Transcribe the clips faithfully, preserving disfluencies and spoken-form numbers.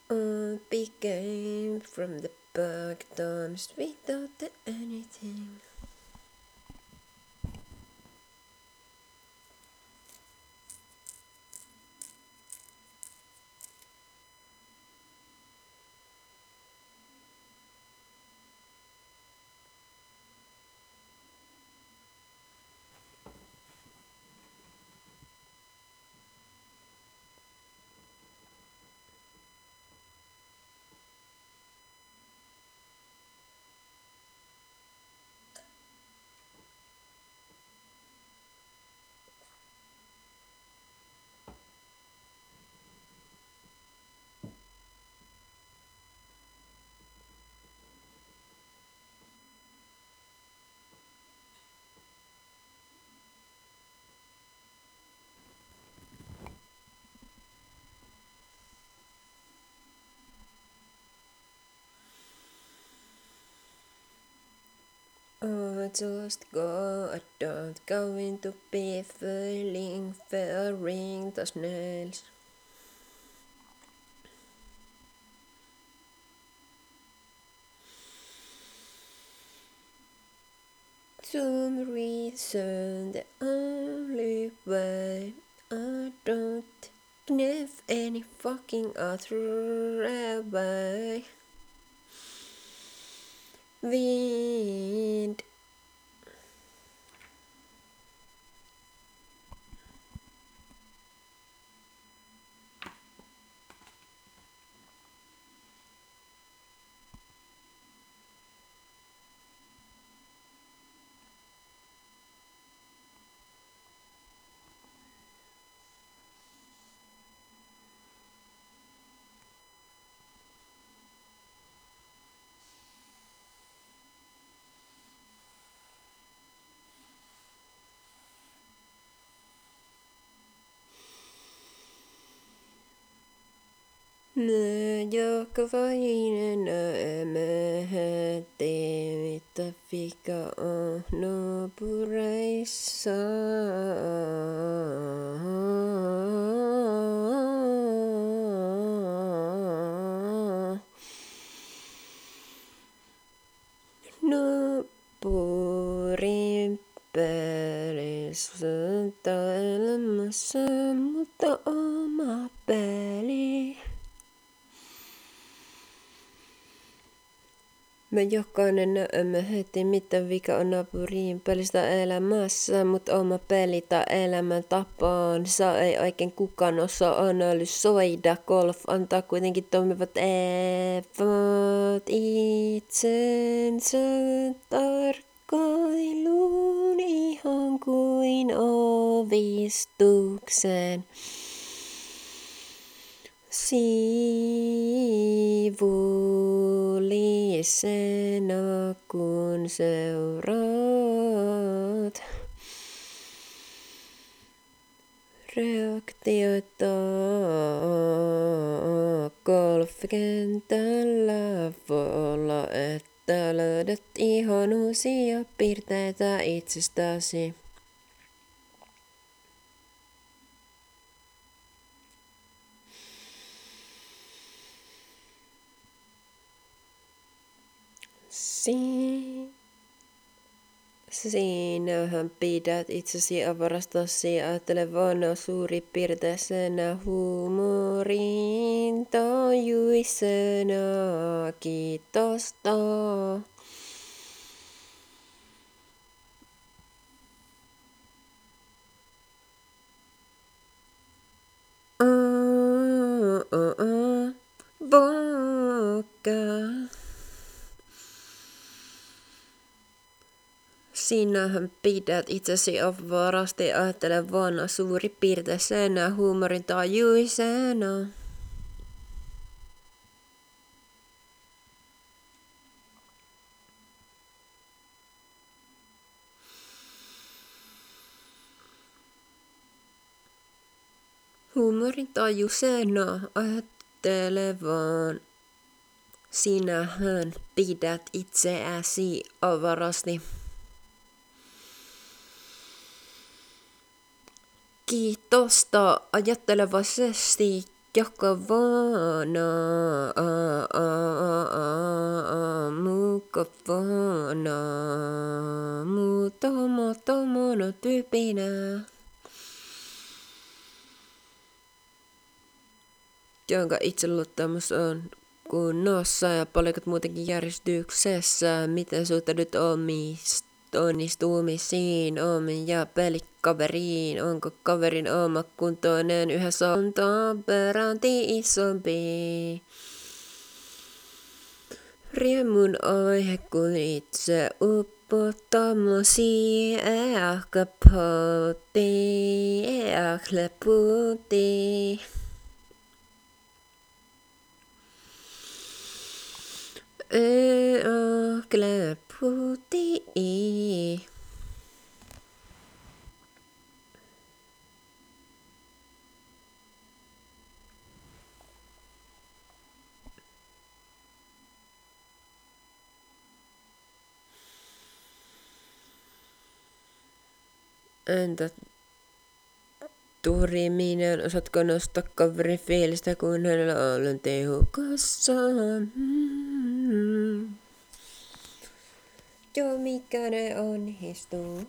I became from the back times without anything. I just got out, going to be feeling, fearing the snails. Some reason the only way I don't have any fucking other way. Wind. Me jokainen näemme heti, mitä vika on naapureissa. Naapurin pelissä elämässä, mutta oma peli. Me jokainen näemme heti, mitä vika on naapurin pelistä elämässä, mutta oma peli tai elämäntapaan. Ei oikein kukaan osaa analysoida. Golf antaa kuitenkin toimivat eväät itsensä tarkkailuun ihan kuin ovistukseen. Sivullisena kun seuraat reaktioita golfkentällä, voi olla, että löydät ihan uusia piirteitä itsestäsi. Si- Sinähän pidät itsesi avarastasi ajattelevana suuripiirteisenä huumorin tajuisena. Kiitosta. Oh, oh, oh. Vodka. Sinähän pidät itsesi avarasti ajattelevana suuripiirteisenä huumorintajuisena. Huumorintajuisena ajattelevan sinähän pidät itseäsi avarasti. Kiitosta ajattelevaisesti Mukavana, mukavana, muutama tomana tyypinä. Jonka itseluottamus on kunnossa ja palikot muutenkin järjestyksessä. Miten suhtaudut onnistumisiin, omiin ja pelikaveriin? Onko kaverin oma kuntoinen yhä sontaa peräänti isompi? Riemun aihe kun itse uppottamasi ehkä poti, ehkä puti. Ehkä puti. Entä turiminen, osaatko nostaa kaverin fiilistä, kun hänellä on tehokassa? Mm-hmm. Jo mikä ne onnistuu.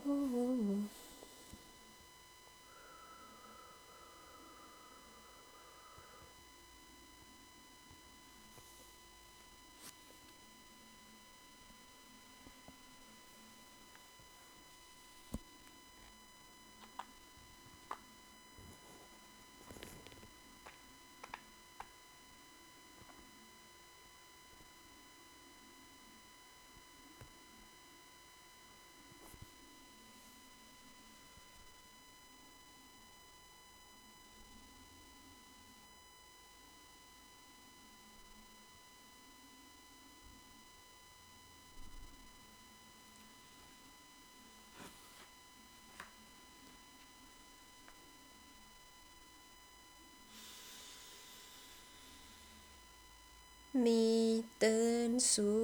Miten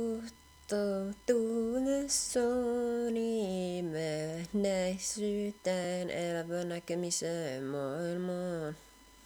suhtautuessani menneisyyteen elävän näkemiseen maailmaan?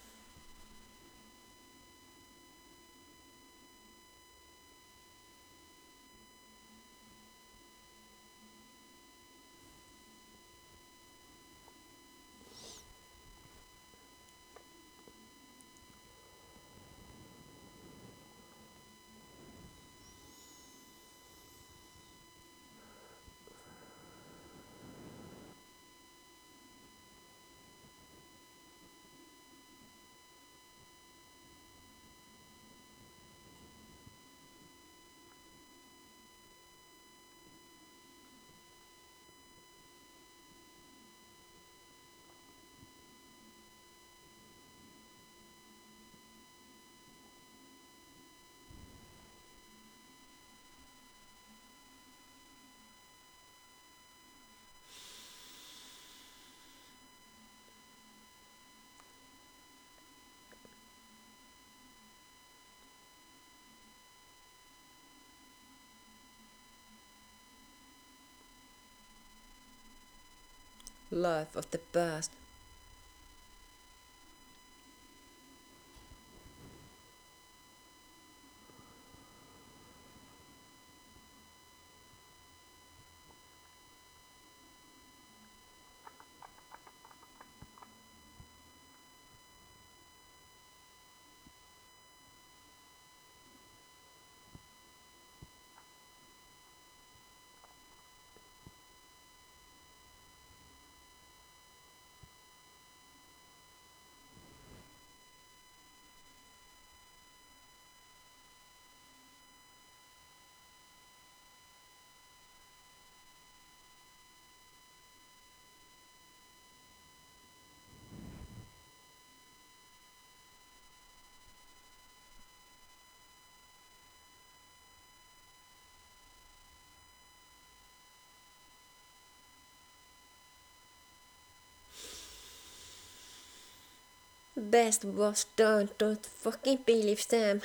Life of the past. Best was done, don't fucking believe them.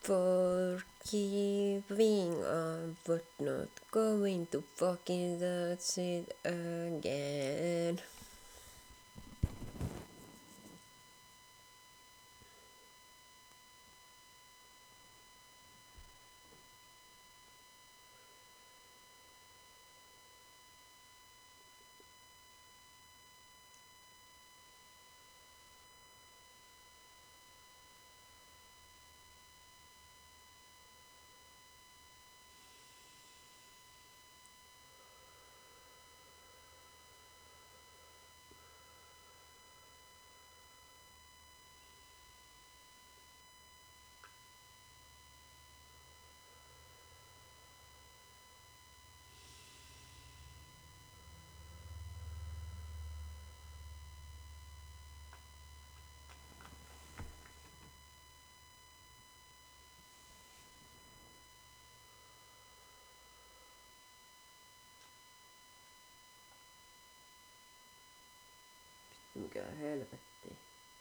Forgiving, but not going to fucking that's it again. Mikä helvetti.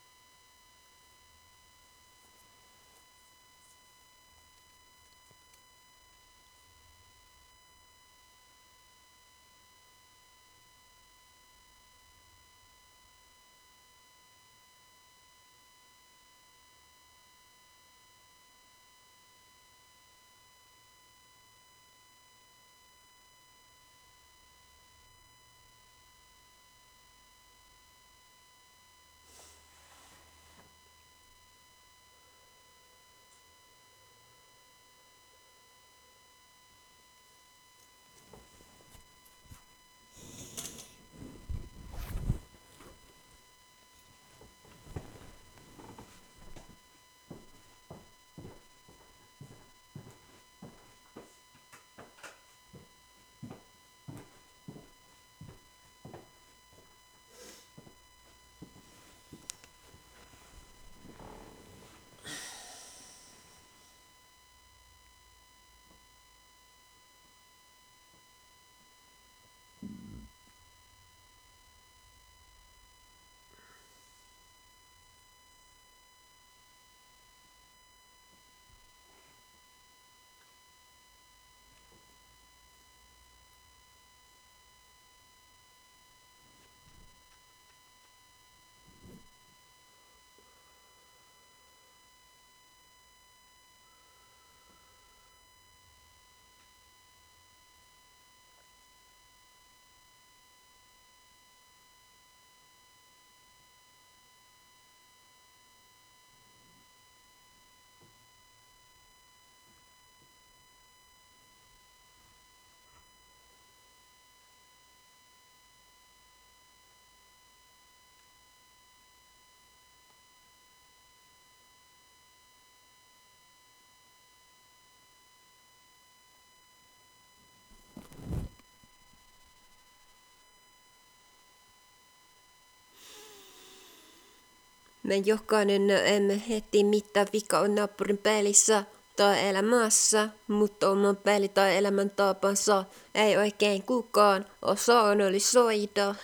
Me jokainen emme heti mitä vika on naapurin pelissä tai elämässä, mutta oman peli tai elämäntapansa ei oikein kukaan osaa analysoida.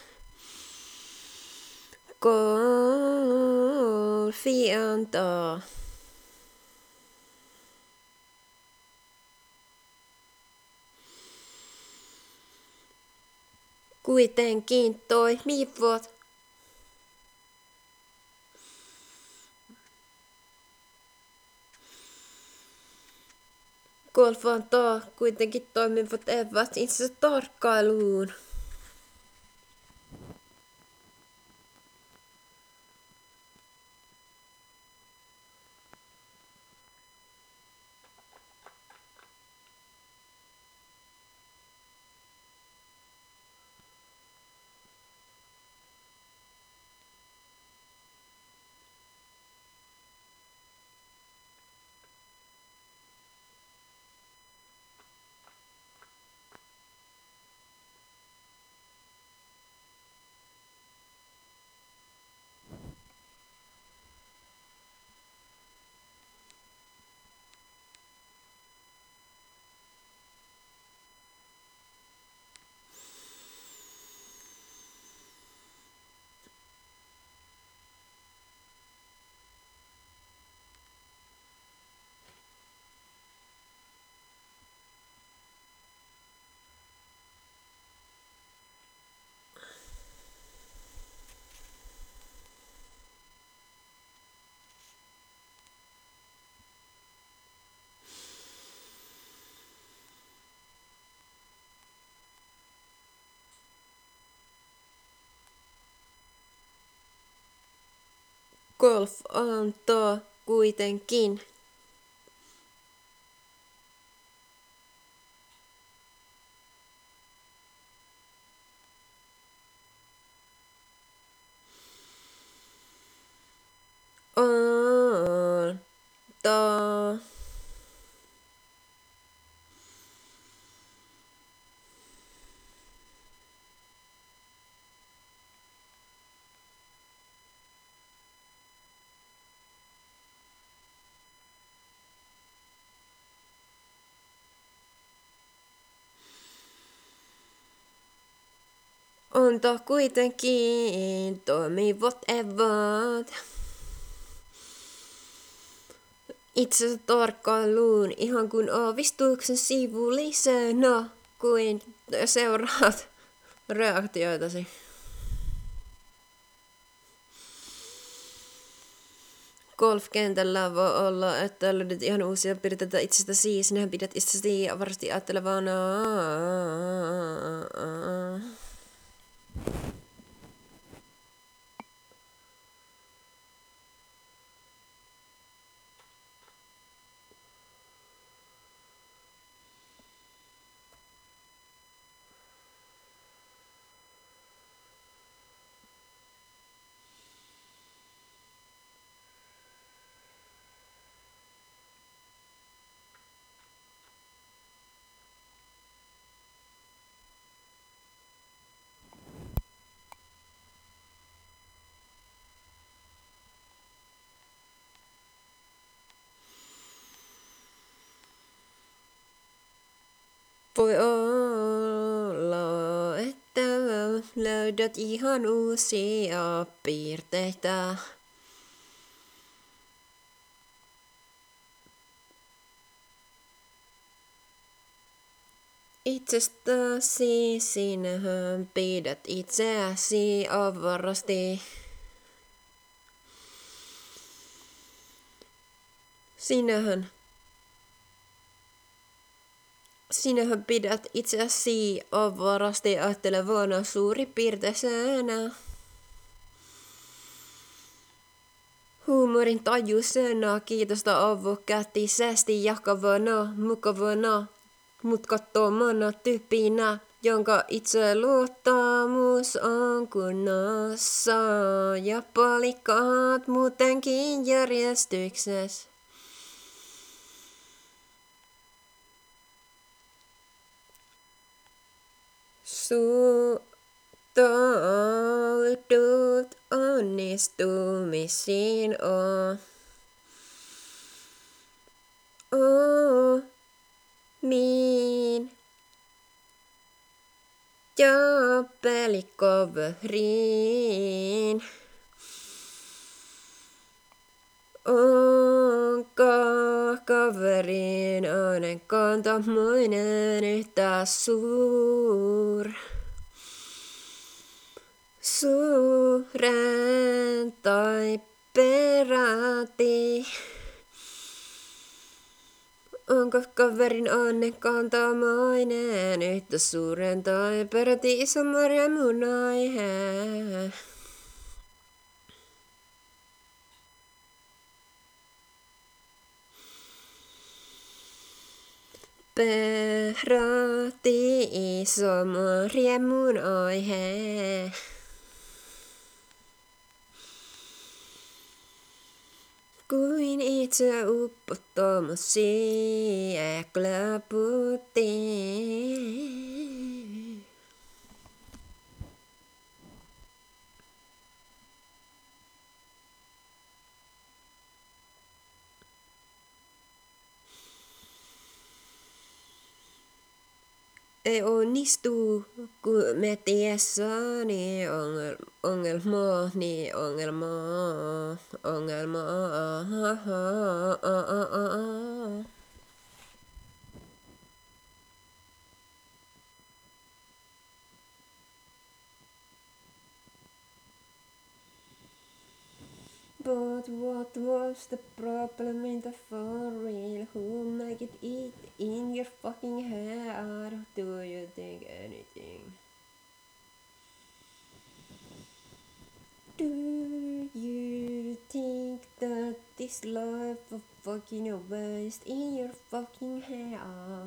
Golfi antaa. Kuitenkin toimivat. Golf antaa kuitenkin toimivat evät itse tarkkailuun. Golf antaa kuitenkin antaa antaa kuitenkin toimivat eväät itse tarkkailuun ihan kuin aavistuksen sivullisena kuin seuraat reaktioitasi. Golfkentällä voi olla, että löydät ihan uusia piirteitä itsestäsi. Sinähän pidät itsestäsi varasti ajattelevana. Voi olla, että löydät ihan uusia piirteitä. Itsestäsi sinähän pidät itseäsi avarasti. Sinähän Sinähän pidät itseäsi avarasti ajattelevana suuripiirteisenä. Huumorin tajuisena, kiitosta avokätisesti jakavana, mukavana, mutkattomana tyyppinä, jonka itseluottamus on kunnossa ja palikkaat muutenkin järjestyksessä. Suhtaudut onnistumisiin omiin ja pelikoveriin. Onko kaverin ainen kantamoinen yhtä suur? Suuren tai peräti? Onko kaverin ainen kantamoinen yhtä suuren tai peräti isomman riemun aihe? Peräti isomman riemun aihe. Kuin itse uppottomasi äkläputti. Ei onnistu, kun me tiessäni ongel, ongelmaa, niin ongelmaa, ongelmaa. But what was the problem in the for real? Who make it eat in your fucking head? Do you think anything? Do you think that this life of fucking a waste in your fucking head?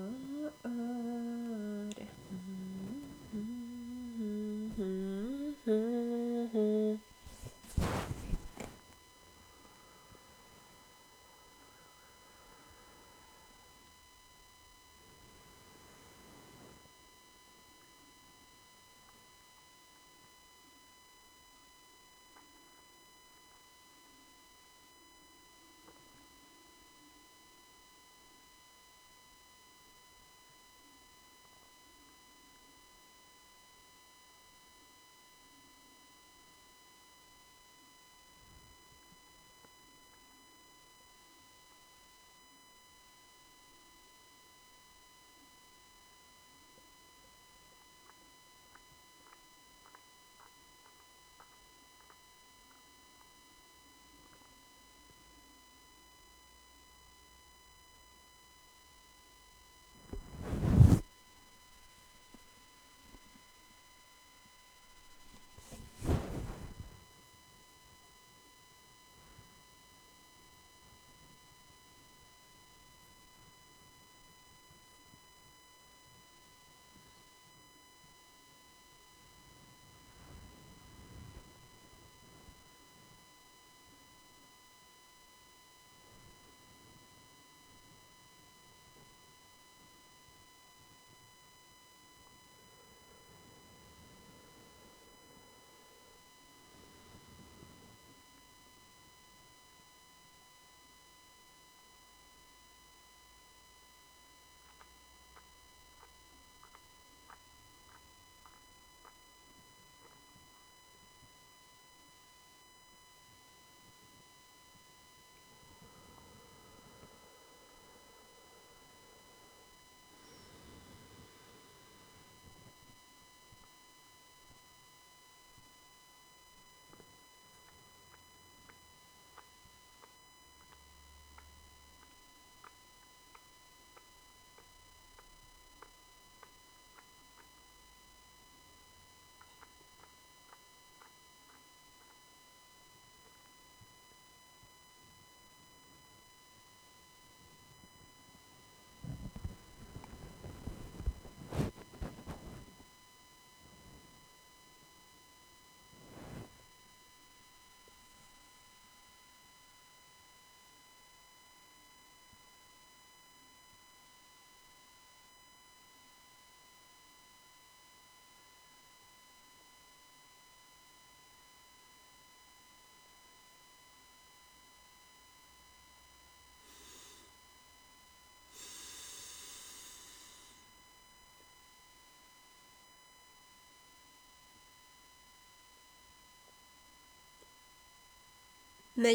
Me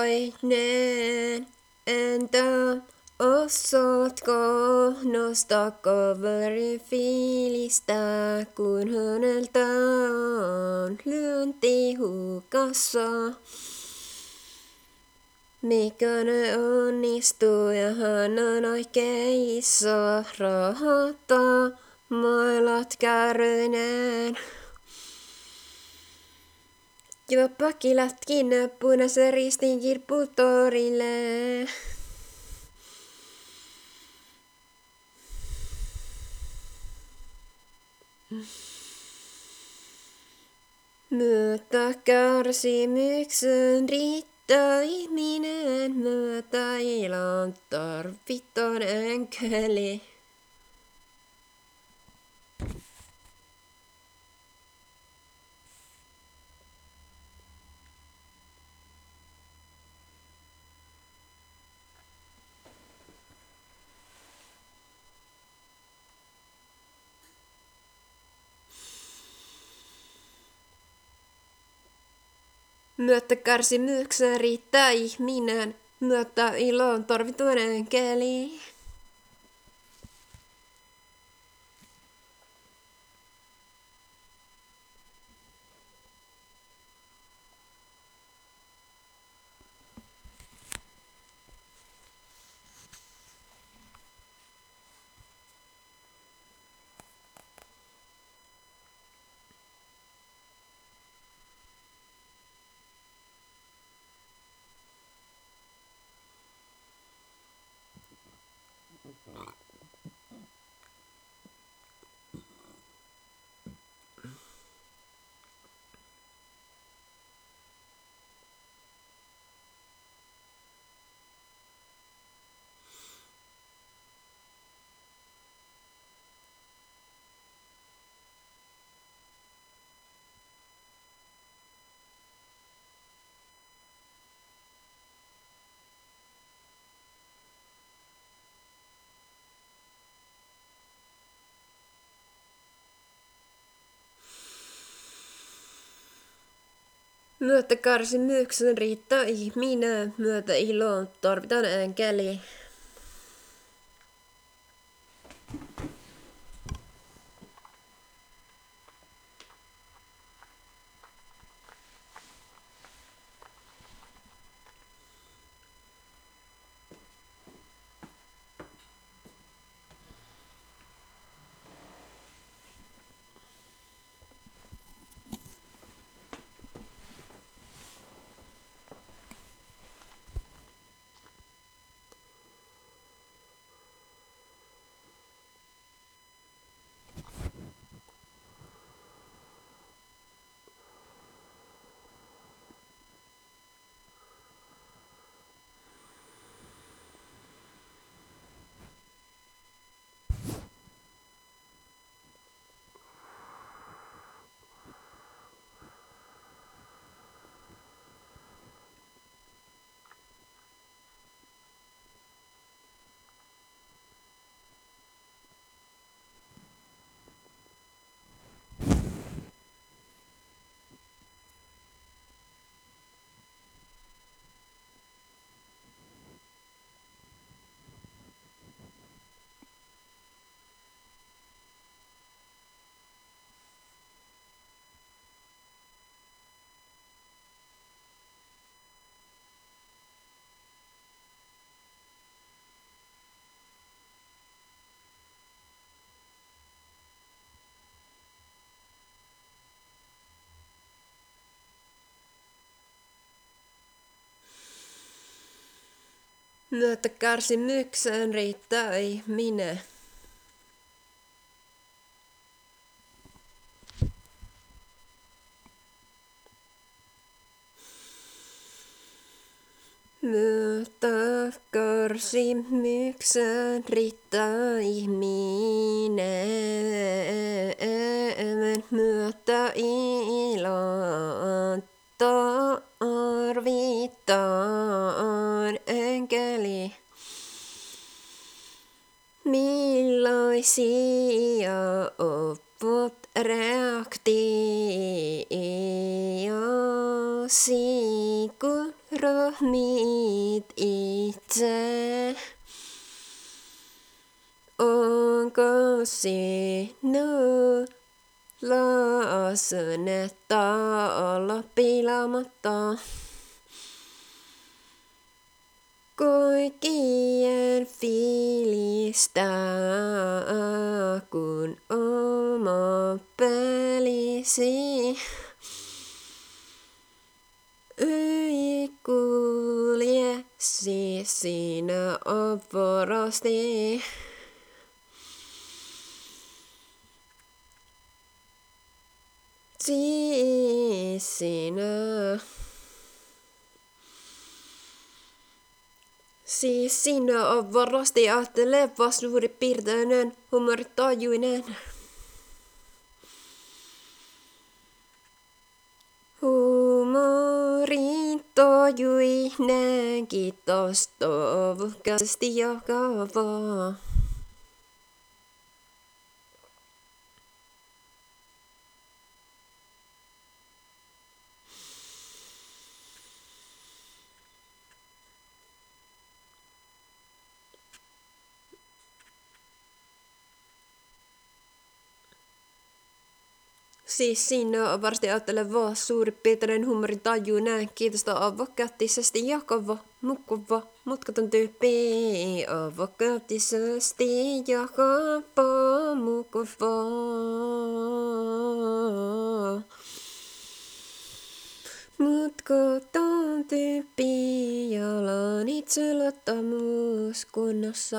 jokainen, entä osaatko nostaa kaverin fiilistä, kun häneltä on lyönti hukassa? Mikä ne onnistuu ja hän on oikein iso rahata, mailat kärryineen. Jopa kilatkin punaisen ristin kirpputorille. Myötä kärsimyksen riittää ihminen, myötä ilon tarvitaan enkeli. Myötä kärsimyksen riittää ihminen, myötä ilon tarvitaan enkeli. Myötä kärsimyksen riittää ihminen, myötä iloon tarvitaan enkeli. Myötä kärsimykseen riittää ihminen. Myötä kärsimykseen riittää ihminen. Myötä iloon tarvitaan enkeli. Millaisia ovat reaktiosi, kun rohmit itse? Onko sinulla asennetta olla pilaamatta? Kaikkien fiilistää, kun oma pelisi ei kulje siis siinä avaratti. Siis sinä. Siis sinä on varasti ajatteleva suuripiirteinen humoritajuinen. Humoritajuinen, kiitos toivokkaasti jakavaa. Siis siinä on varsin ajatteleva suuripiirteinen humoritajuinen, kiitos avokätisesti jakava, mukava, mutkaton tyyppi. Avokätisesti jakava, mukava. Mutkaton tyyppi, jalan itseluottamus kunnossa.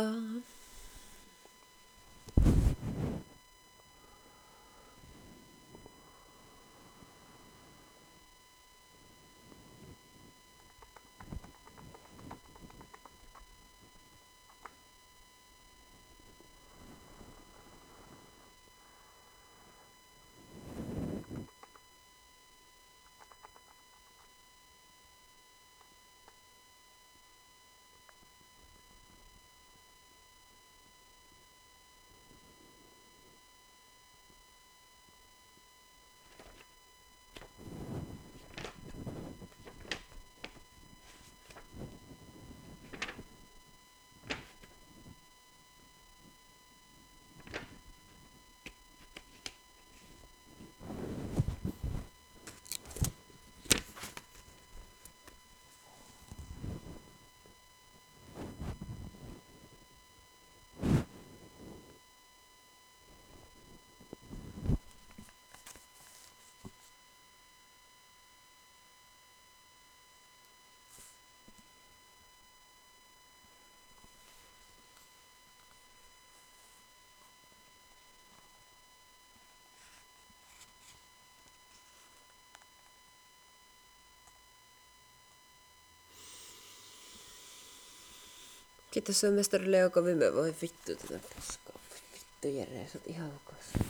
Kiitos se on mestari Leuka viime voi vittu tätä paskaa. Vittu Jere, sä oot ihan hukas.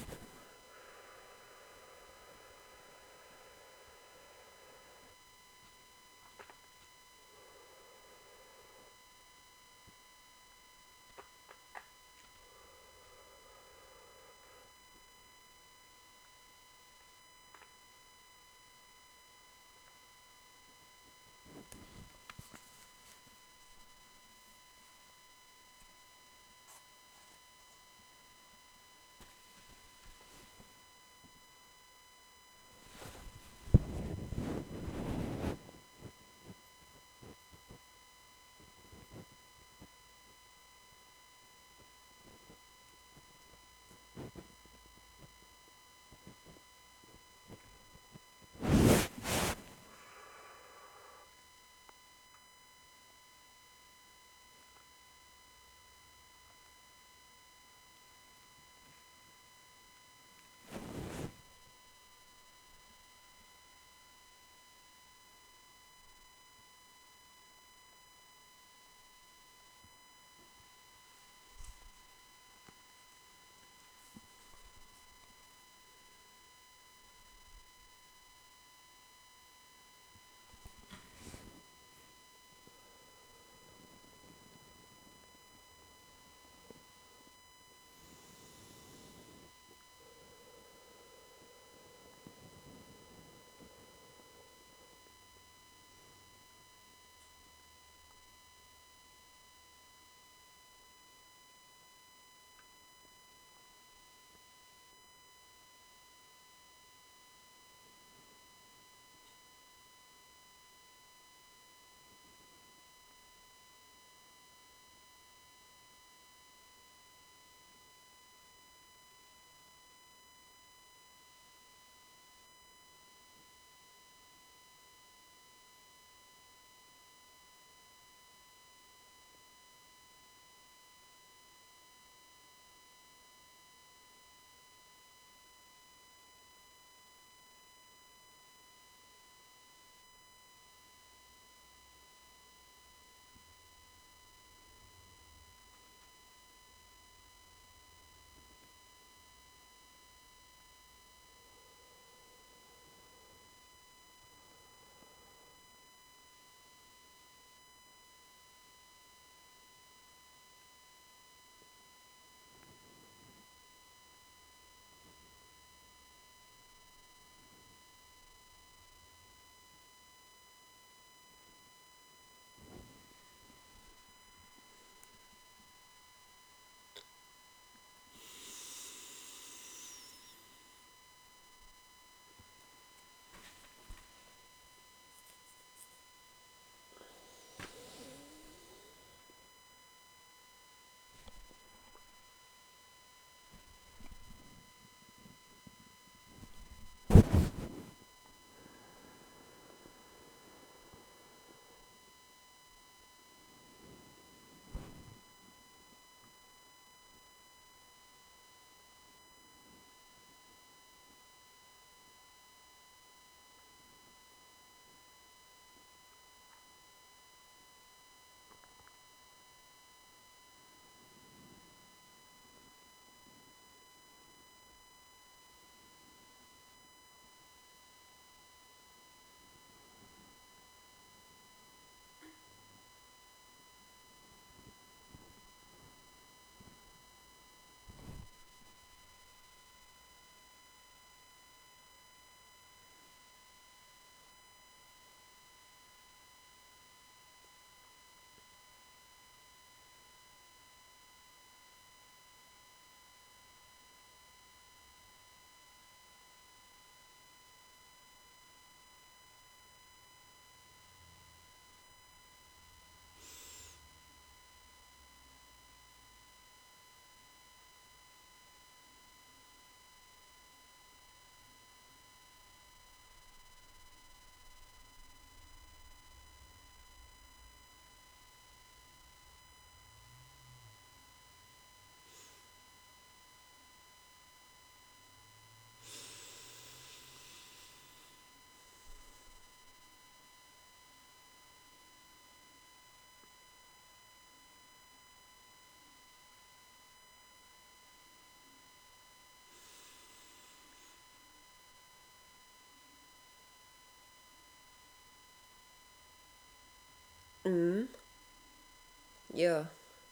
Mm. Joo.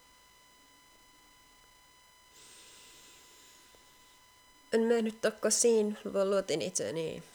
En mennyt takaisin, vaan luotin itseni.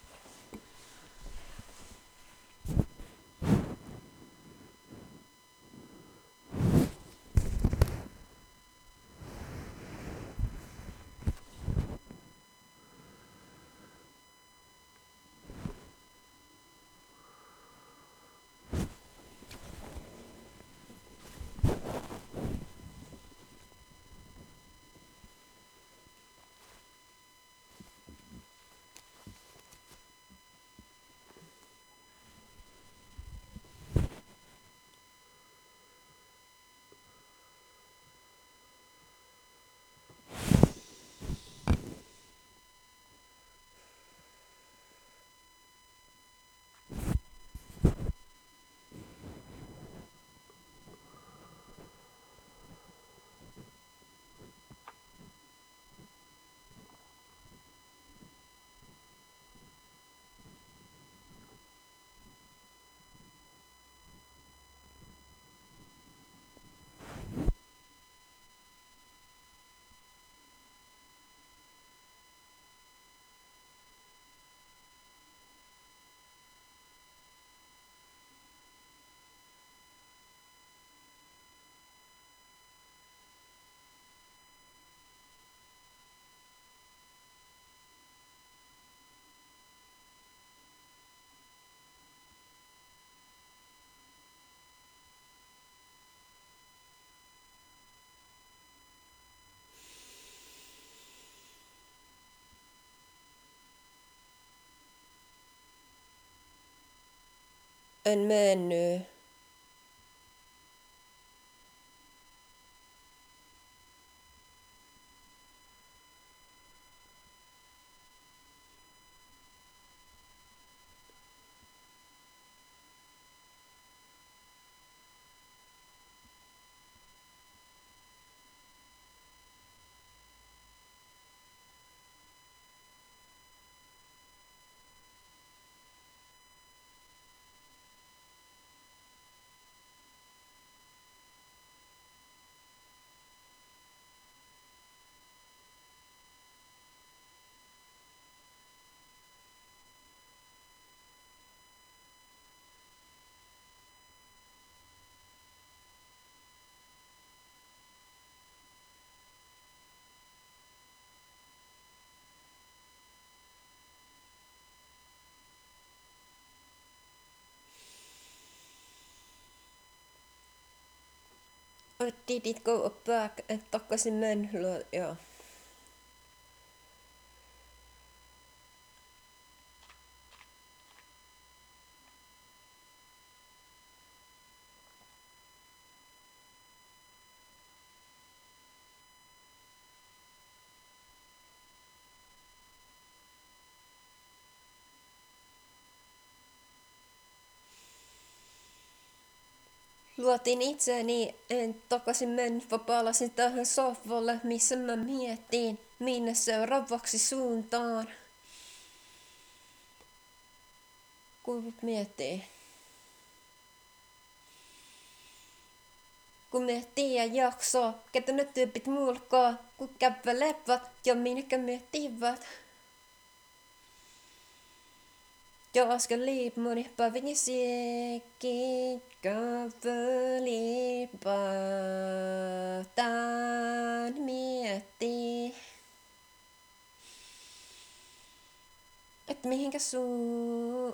En mennyt. Oh, did it go back? En takaisin mennyt. Joo. Luotin itseäni, en takaisin mennyt, vaan palasin tähän sohvalle, missä mä mietin, minne seuraavaksi suuntaan. Kun miettii. Kun miettii ja jaksaa, ketä ne tyypit mulkaa, kun kävelevät ja minnekä miettivät. Ja äsken liipmoni päivin siekin kävelipä tän miettii. Et mihinkä suu...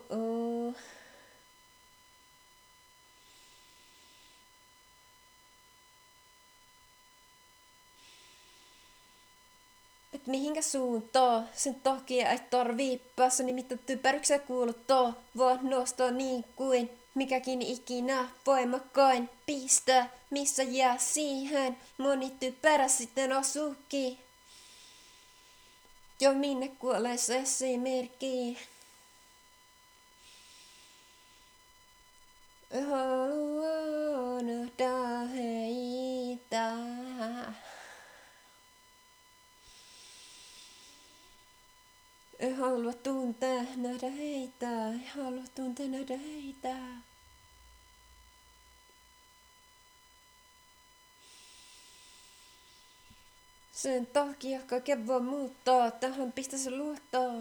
Et mihinkä suuntaan, sen takia ei tarvii päässä nimittäin typerykseen kuuluttaa, vaan nostaa niin kuin mikäkin ikinä voimakkain pistää, missä jää siihen, moni typerä sitten asuukin. Jo minne kuolee se esimerkki. Haluan nähdä heitä. En halua tuntea nähdä heitä, en halua tuntea nähdä heitä. Sen takia kaiken voi muuttaa, tähän pistäisi luottaa.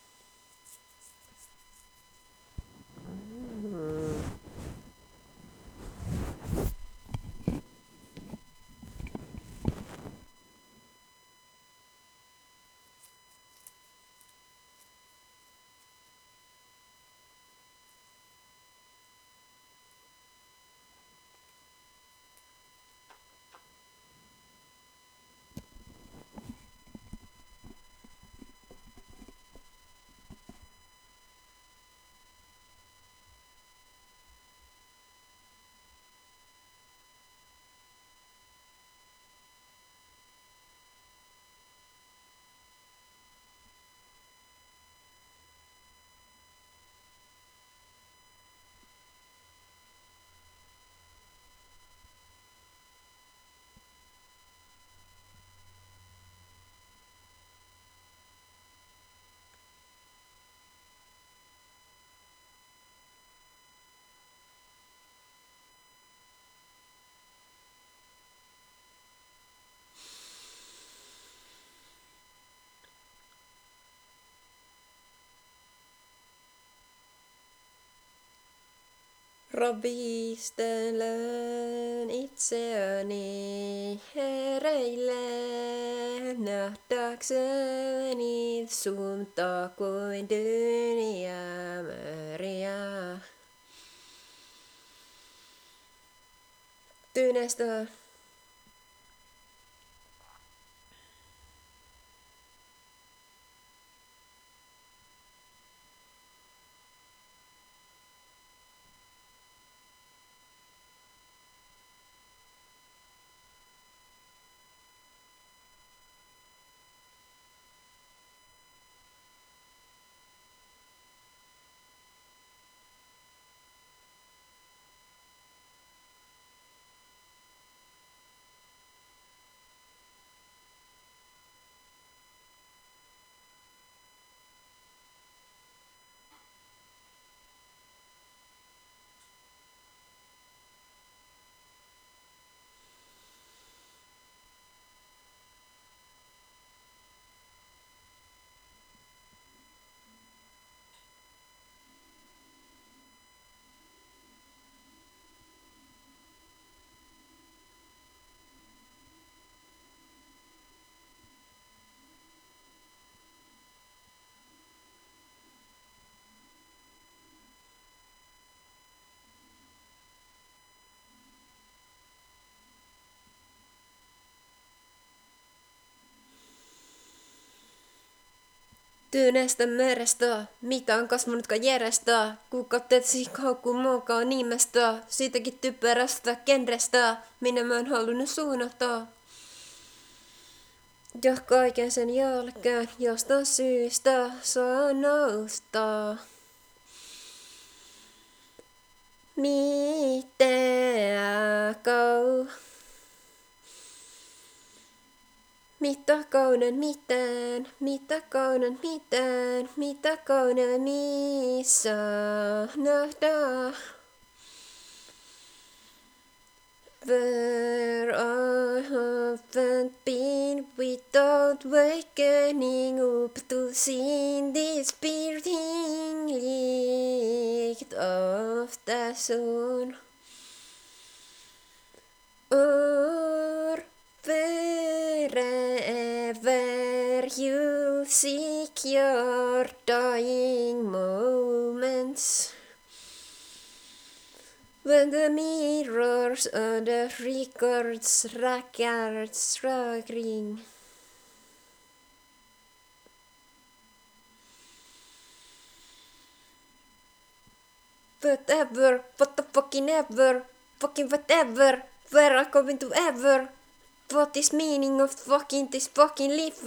Ravistelen itseäni hereille, nähdäkseni suuntaa kuin dyniamöriä. Tyyneistä. Tyyneestä merestä, mitä on kasvanutkaan järjestä, kuka tetsi kaukkuu muokaa nimestä, siitäkin typerästä genrestä, minne mä en halunnut suunnata. Ja kaiken sen jälkeen jostain syystä saa nousta. Mitä kau? Mitä kaunen mitään, mitä kaunen mitään, mitä kaunen missä nähdään. Where I haven't been without wakening up to see this building light of the sun. Or wherever you seek your dying moments, when the mirrors on the records records struggling. Whatever, what the fucking ever, fucking whatever, where I going to ever, what is meaning of fucking this fucking life?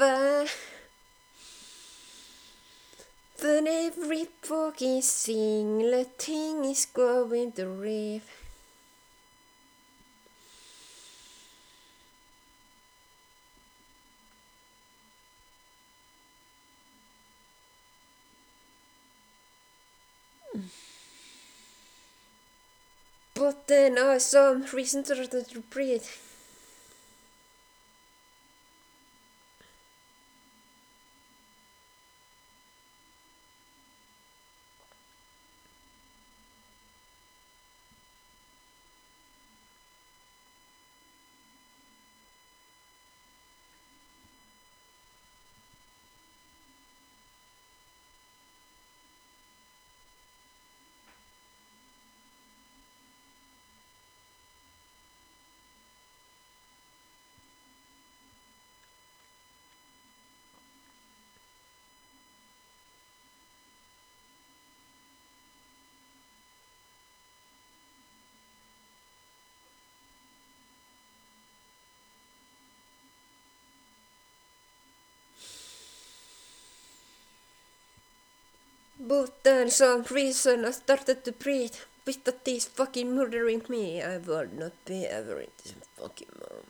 When every fucking single thing is going to rip. But then I saw some reason to breathe. But then some reason I started to breathe. With that he's fucking murdering me. I would not be ever in this fucking moment.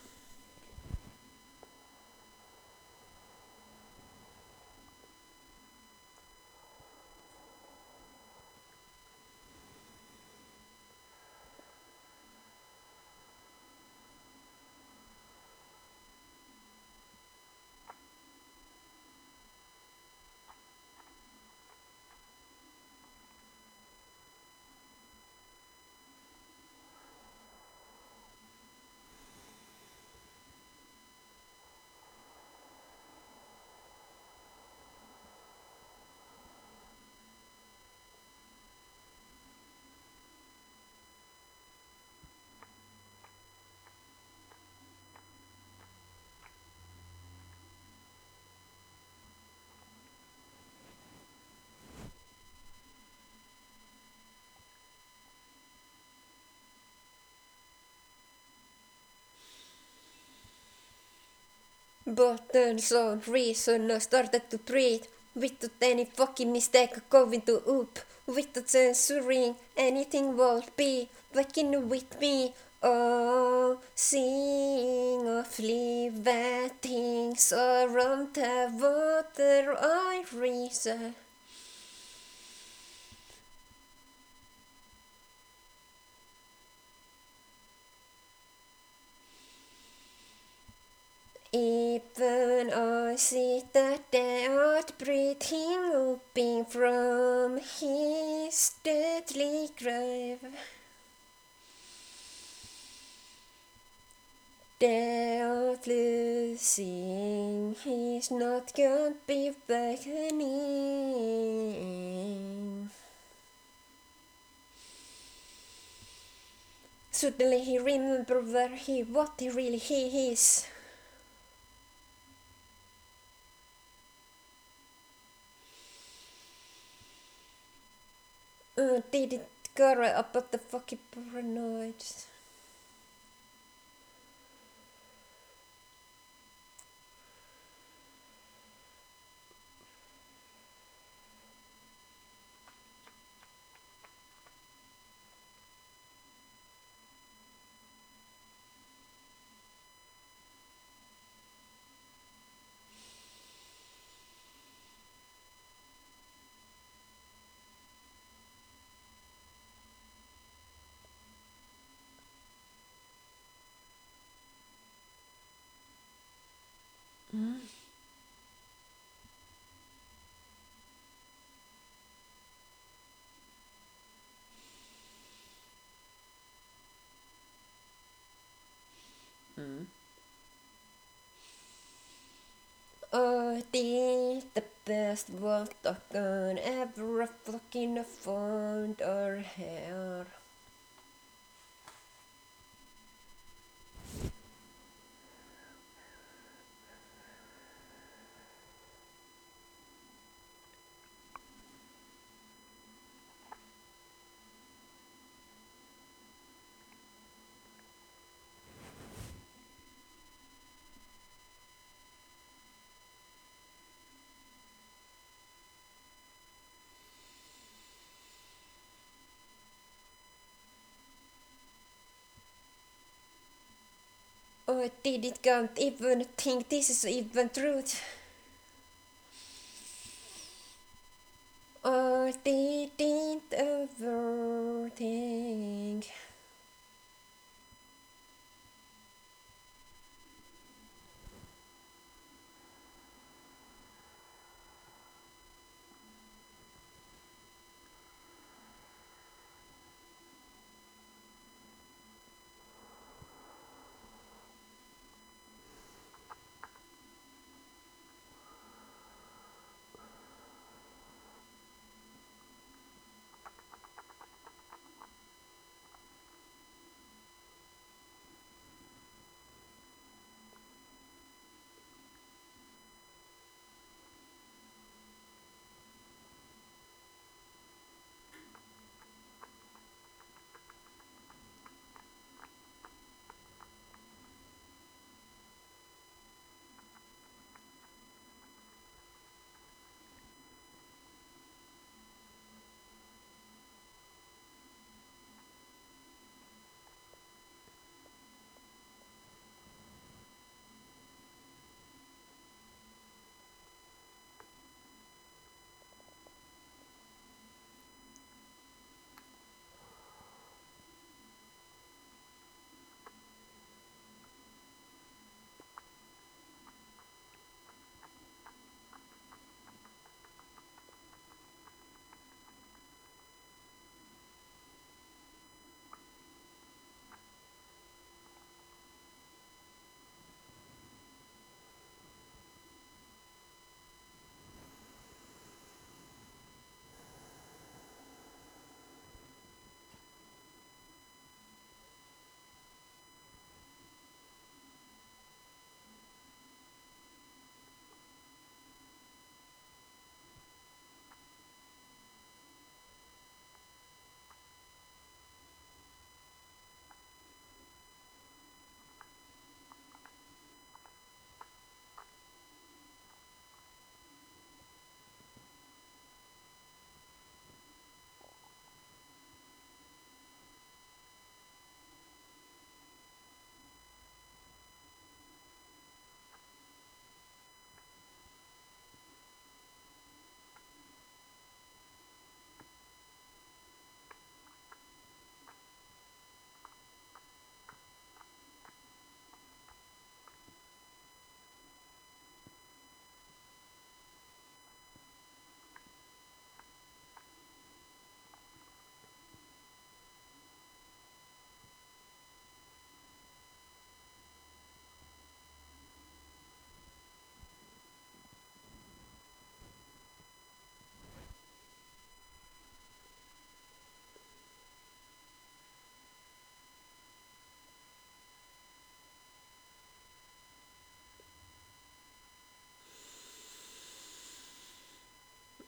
But then some reason I started to breathe without any fucking mistake going to oop. Without censoring anything will be waking with me. Oh, seeing awfully bad things around the water I reason. Even I see that they are breathing opening from his deadly grave. They are losing, he's not gonna be beckoning. Suddenly he remembered where he, what he really he is. Uh, did it care about the fucking paranoids? Mm. Mm. I did the best what I can ever fucking find or hear. I didn't can't even think this is even truth. I didn't ever think.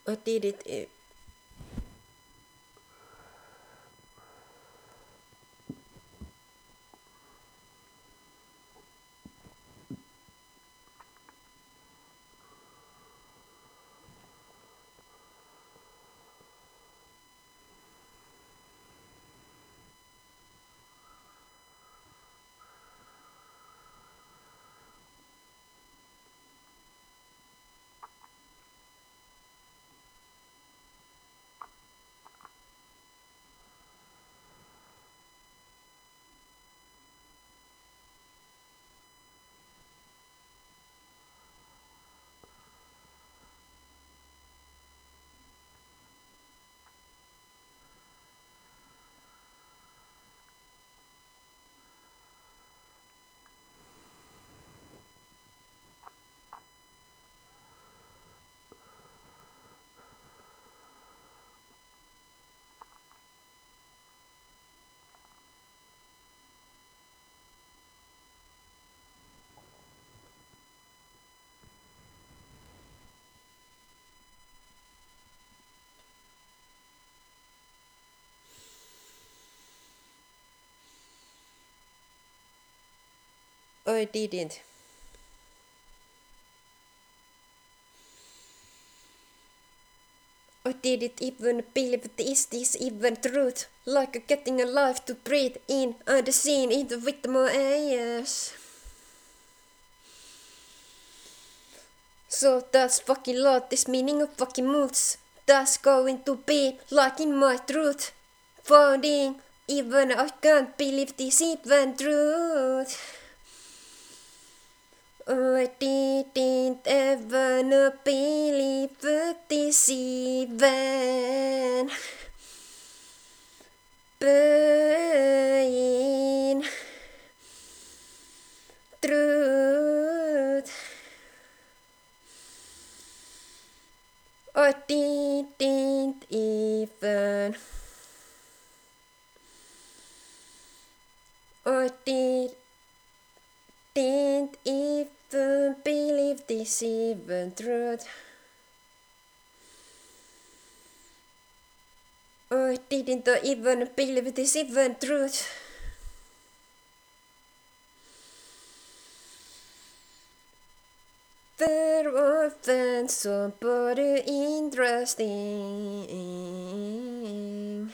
I did it. eh, I didn't. I didn't even believe is this even truth. Like getting a life to breathe in and seen it with my eyes. So that's fucking lot, this meaning of fucking moods. That's going to be like in my truth. Finding even I can't believe this even truth. I didn't ever not believe this even being truth. I didn't even I didn't even believe this even truth. I didn't even believe this even truth. There I found somebody interesting.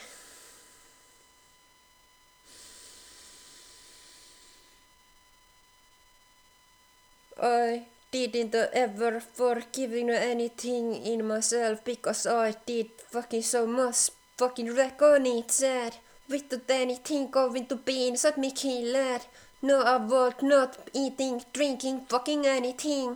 I didn't ever forgiving anything in myself because I did fucking so much fucking wreck on it sad. Without anything going to be inside me killer. No, I was not eating, drinking, fucking anything.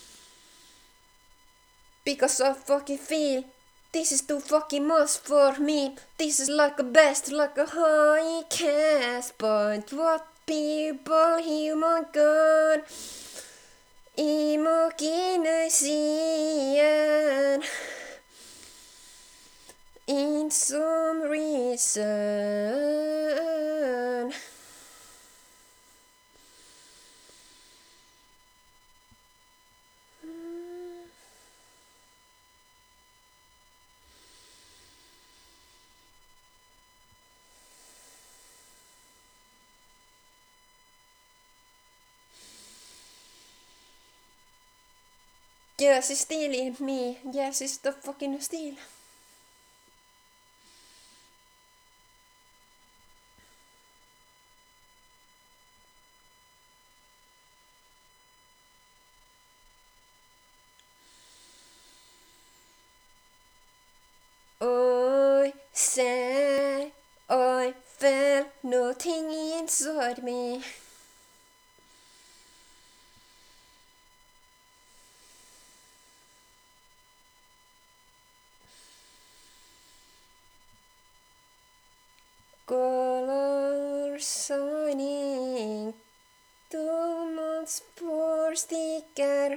Because I fucking feel this is too fucking much for me. This is like a best, like a high cast point. What people, human gone. Imagination in some reason. Yes, it's still in me. Yes, it's the fucking still. I said I felt nothing inside me. Colors shining, too much for sticker.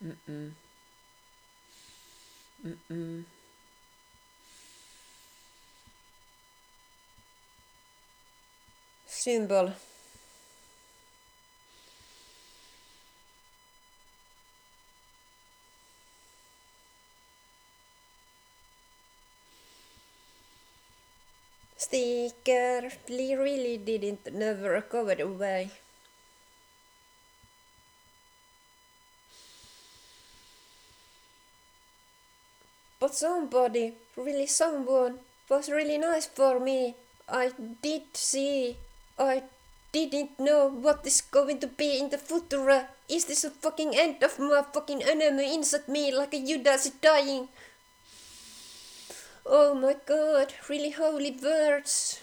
Mm-mm. Mm-mm. Symbol. Sticker really didn't never go away. But somebody, really someone, was really nice for me. I did see. I didn't know what is going to be in the future. Is this a fucking end of my fucking enemy inside me like a Judas dying? Oh my god, really holy words.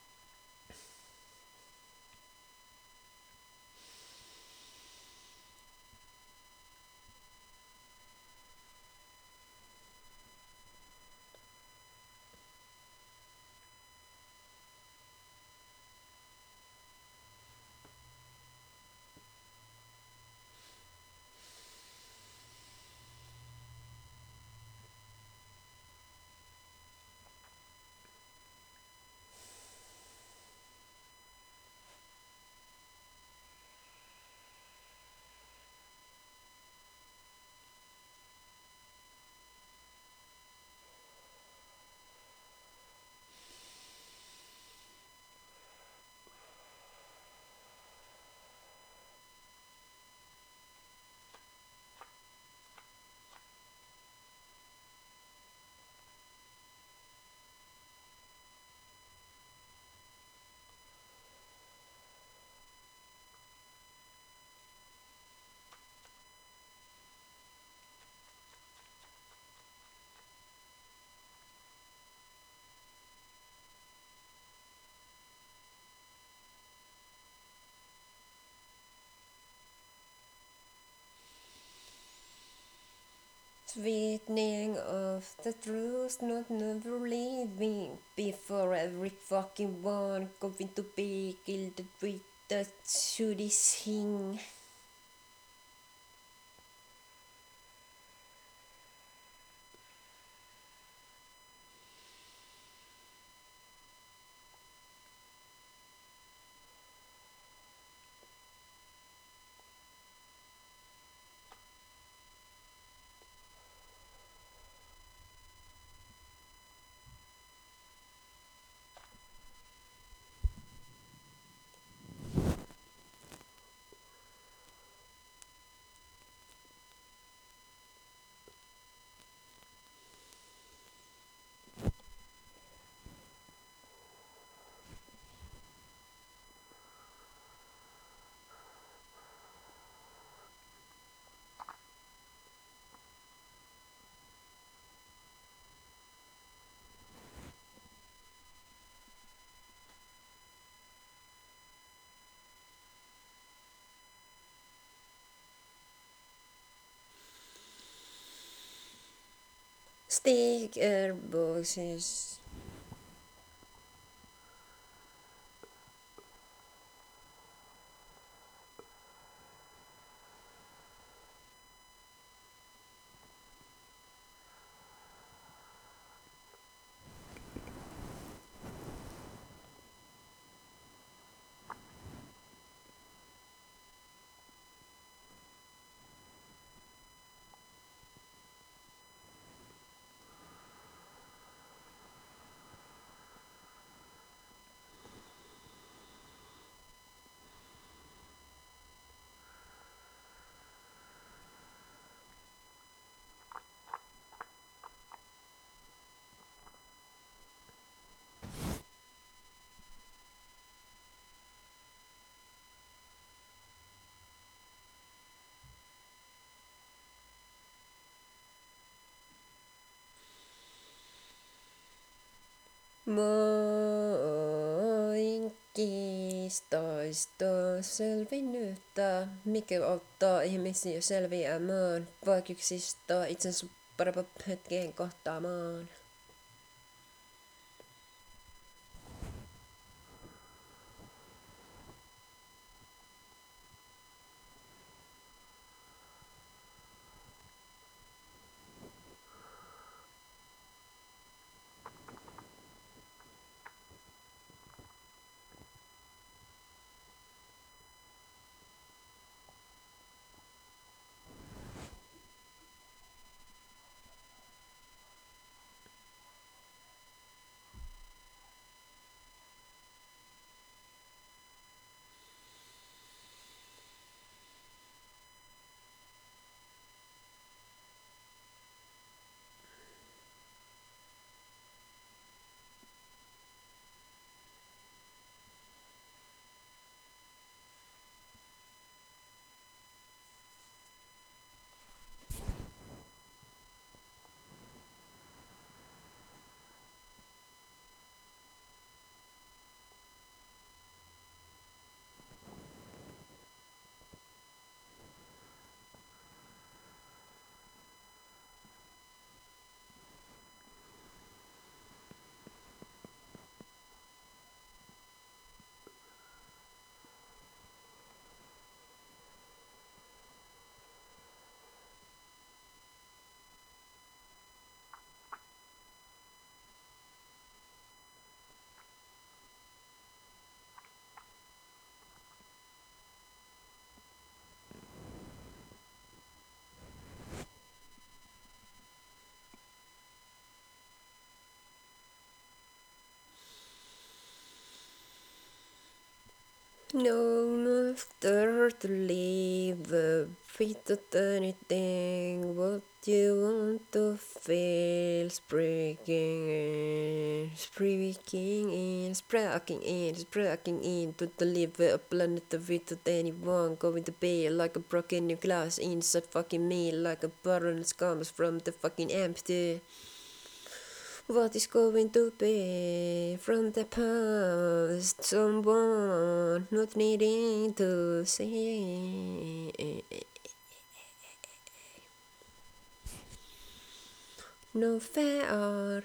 Sweetening of the truth, not never leaving. Before every fucking one going to be killed with the Judas thing. Sticker boxes. Moinkistoista selvinnyttä, mikä auttaa ihmisiä selviämään vaikeuksista itsensä paremmin hetkeen kohtaamaan. No after to leave a bit of anything. What you want to feel? Spreaking in, spreaking in, spreaking in, spreaking in to the live a planet of it of anyone. Going to be like a broken new glass inside fucking me, like a burden comes from the fucking empty. What is going to be from the past? Someone not needing to see. No fair.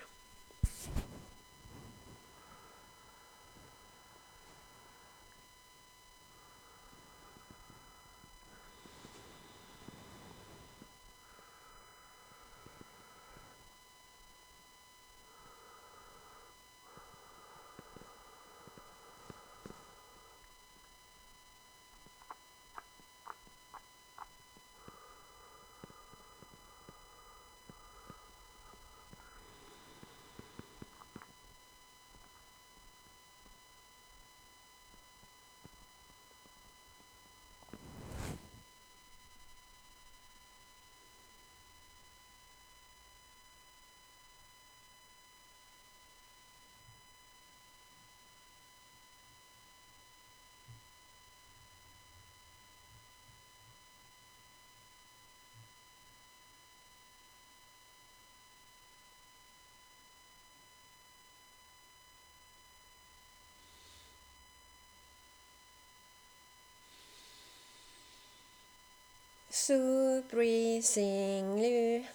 Surprisingly.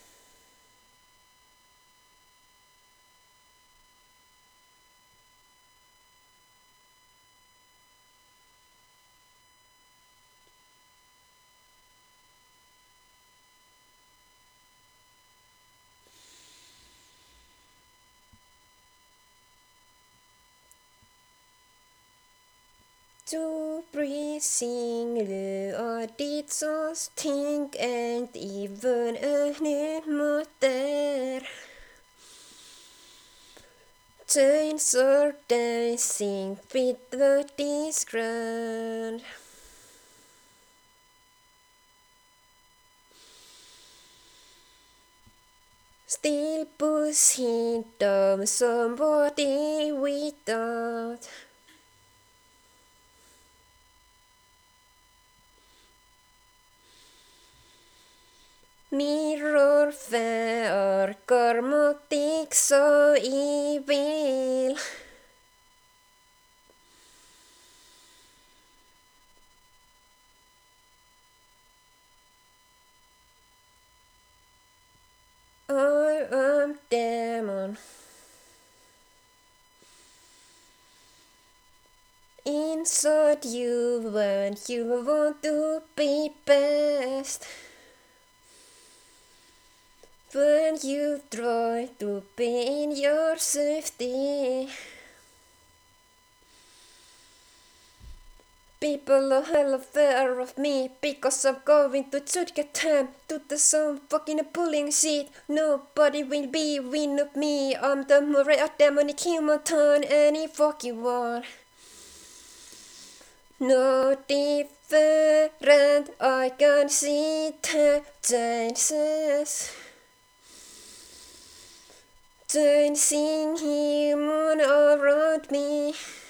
Surprisingly, I did something and even a new mother. Chainsaw dancing with the disgrace. Still pushing down somebody without. Mirror fair, karmatic so evil. I am demon. Inside you when you want to be best. When you try to be in your safety. People are hella aware of me because I'm going to get time to the some fucking pulling shit. Nobody will be win of me. I'm the more demonic human turn any fucking one. No different, I can see the chances. Changing human around me.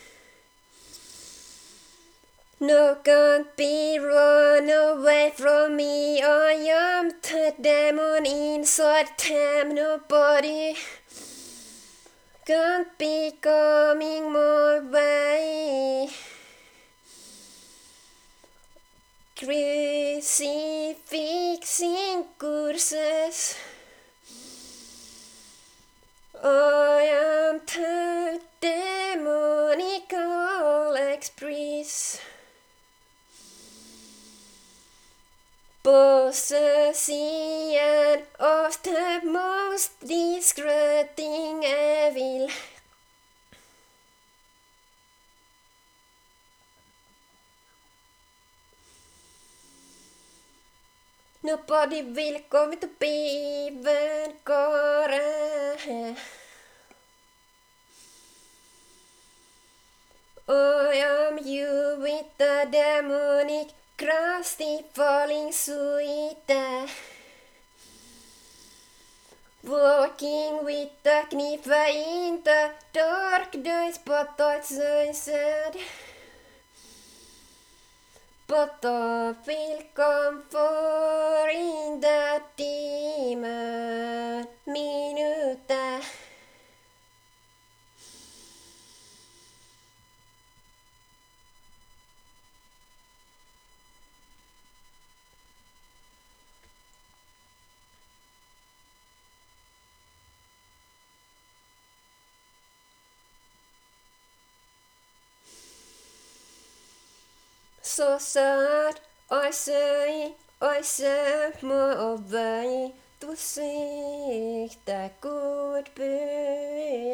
No can't be run away from me. I am the demon inside them. Nobody can't be coming my way. Crucifixing curses. I am the demonical express. Possession of the most disgusting evil. Nobody will come to be even correct. I am from you with the demonic crusty falling sweet. Walking with the knife in the dark days, but that's so sad. But I feel comfort in that demon minuta. So sad, I say, I sent my away to seek that could be.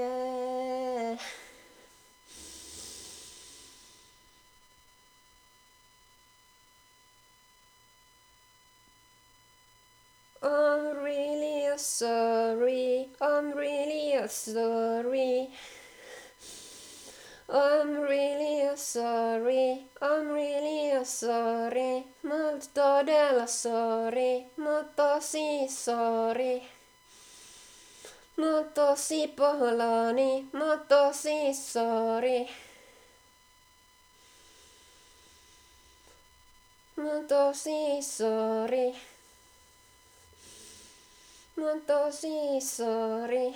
I'm really sorry, I'm really sorry. I'm really sorry, I'm really sorry. Mä oon todella sorry, mä oon tosi sorry. Mä oon tosi pahoillani, mä oon tosi sorry. Mä oon tosi sorry. Mä oon tosi sorry.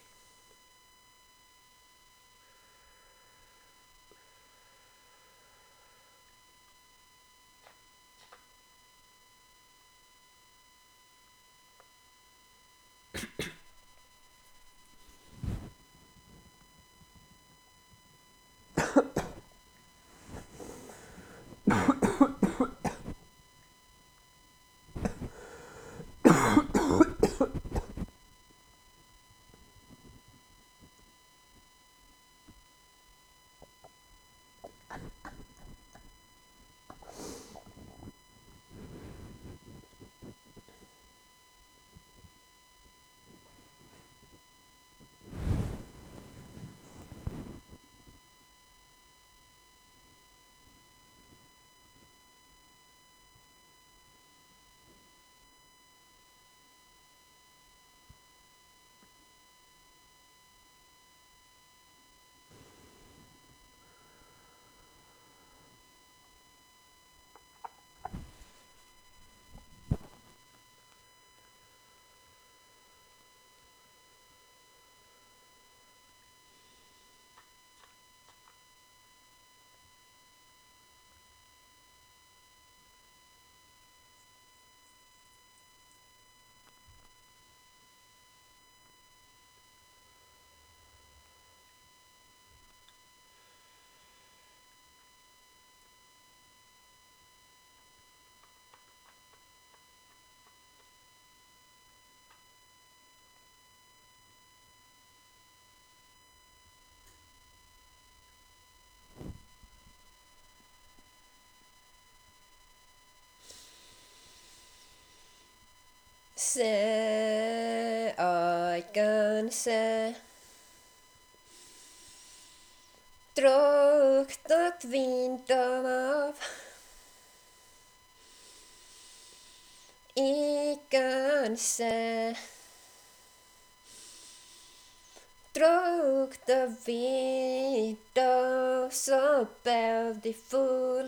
Se aikaan se tråkigt vinter av ikanse tråkigt vinter so beautiful.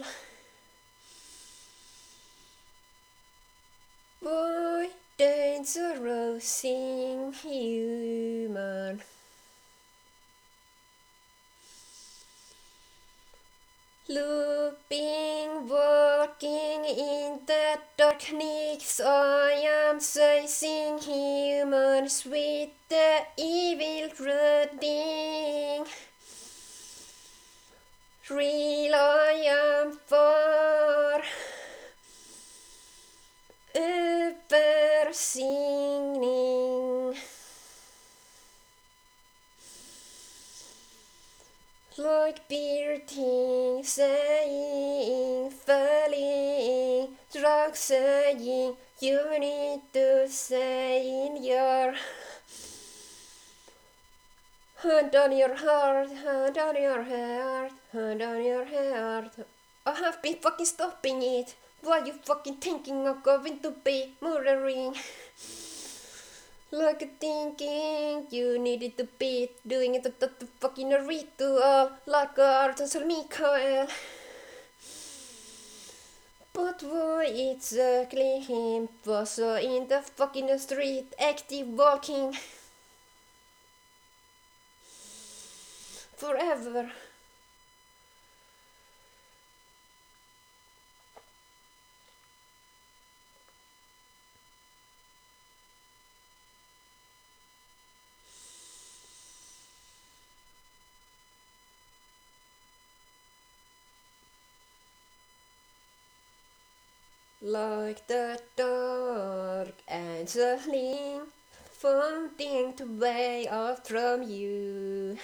Boy, dangerous human. Looping, walking in the darkness, I am chasing humans with the evil reading. Real I am for översingning. Like bearding, saying, falling, drug saying, you need to say in your Hand on your heart, hand on your heart, hand on your heart. I have been fucking stopping it. Why you fucking thinking I'm going to be murdering? Like a thinking you needed to be doing it at the fucking ritual like Arthur Mikael. But why exactly him was in the fucking street active walking forever? Like the dark angel floating to way off from you.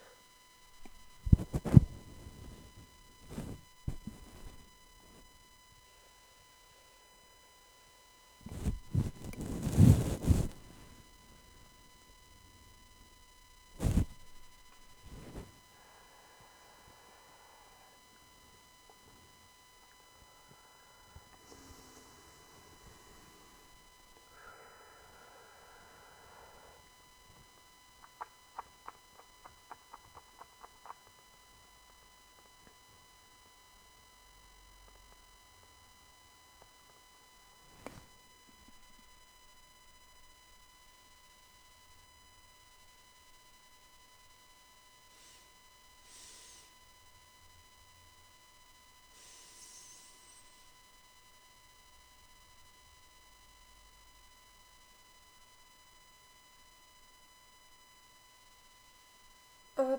Uh,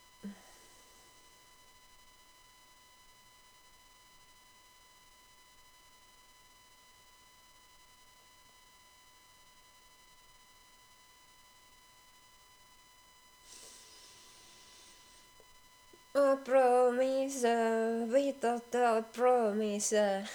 I promise, uh, without a promise. Uh.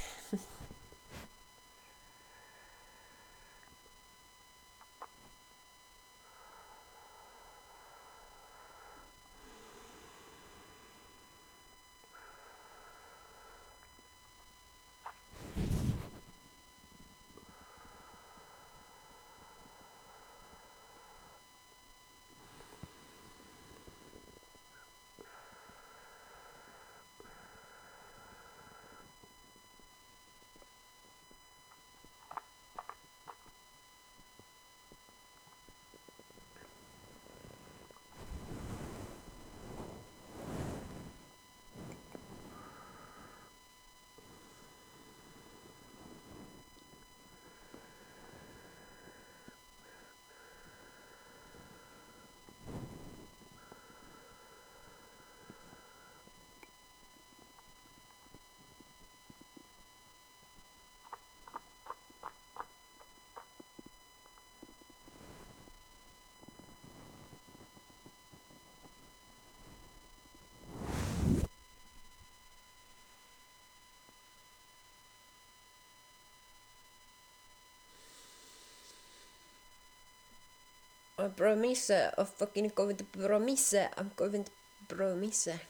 I promise, uh, I'm fucking going to promise, uh, I'm going to promise. Uh.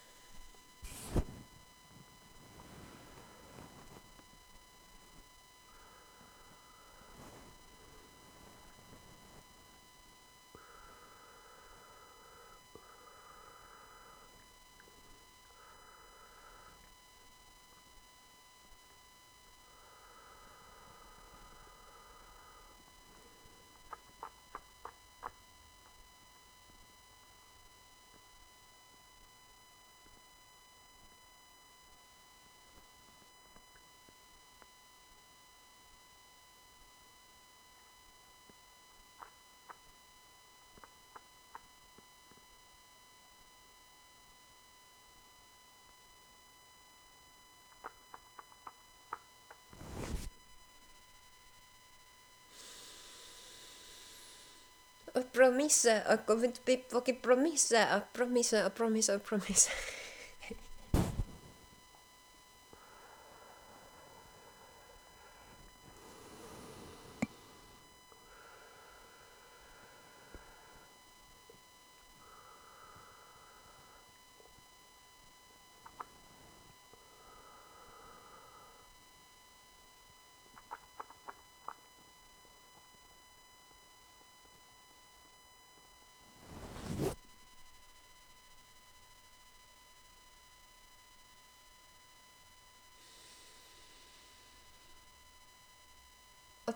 I promise, uh, I'm going to be fucking promise, uh, I promise, uh, I promise, I promise.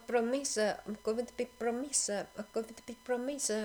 promissa, I'm going to be promissa, I'm going to be promissa.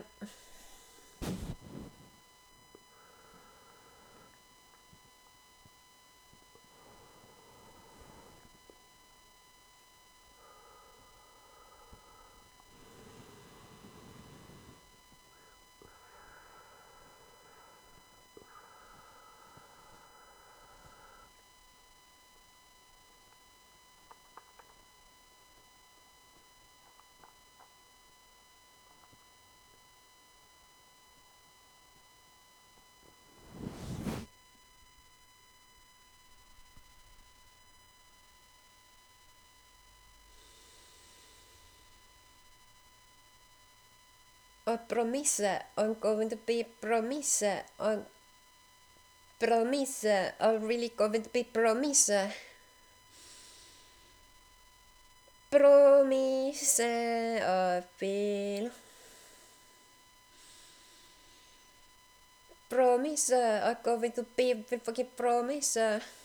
I promise I'm going to be promise I'm promise I'm really going to be promise promise I will promise I'm going to be fucking promise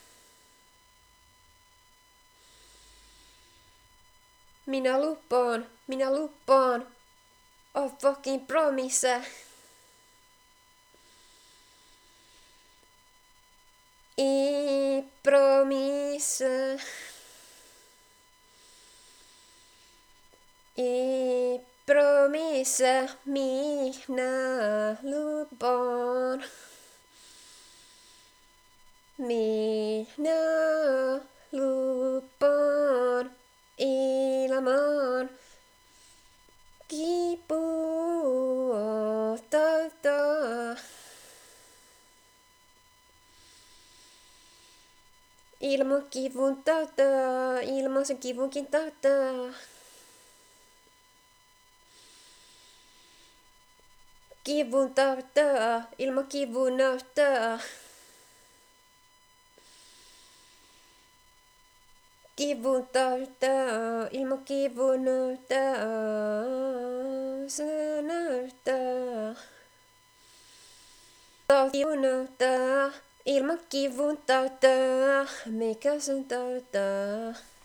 minä lupaan minä lupaan I fucking promise I promise I promise minä lupaan minä lupaan ilman kipua taitaa ilman kivun taitaa ilman sen kivunkin taitaa kivun taitaa ilman kivun näyttää kivun täyttää, ilman kivun näyttää, se näyttää. Kivun näyttää, ilman kivun täyttää, mikä sen täyttää.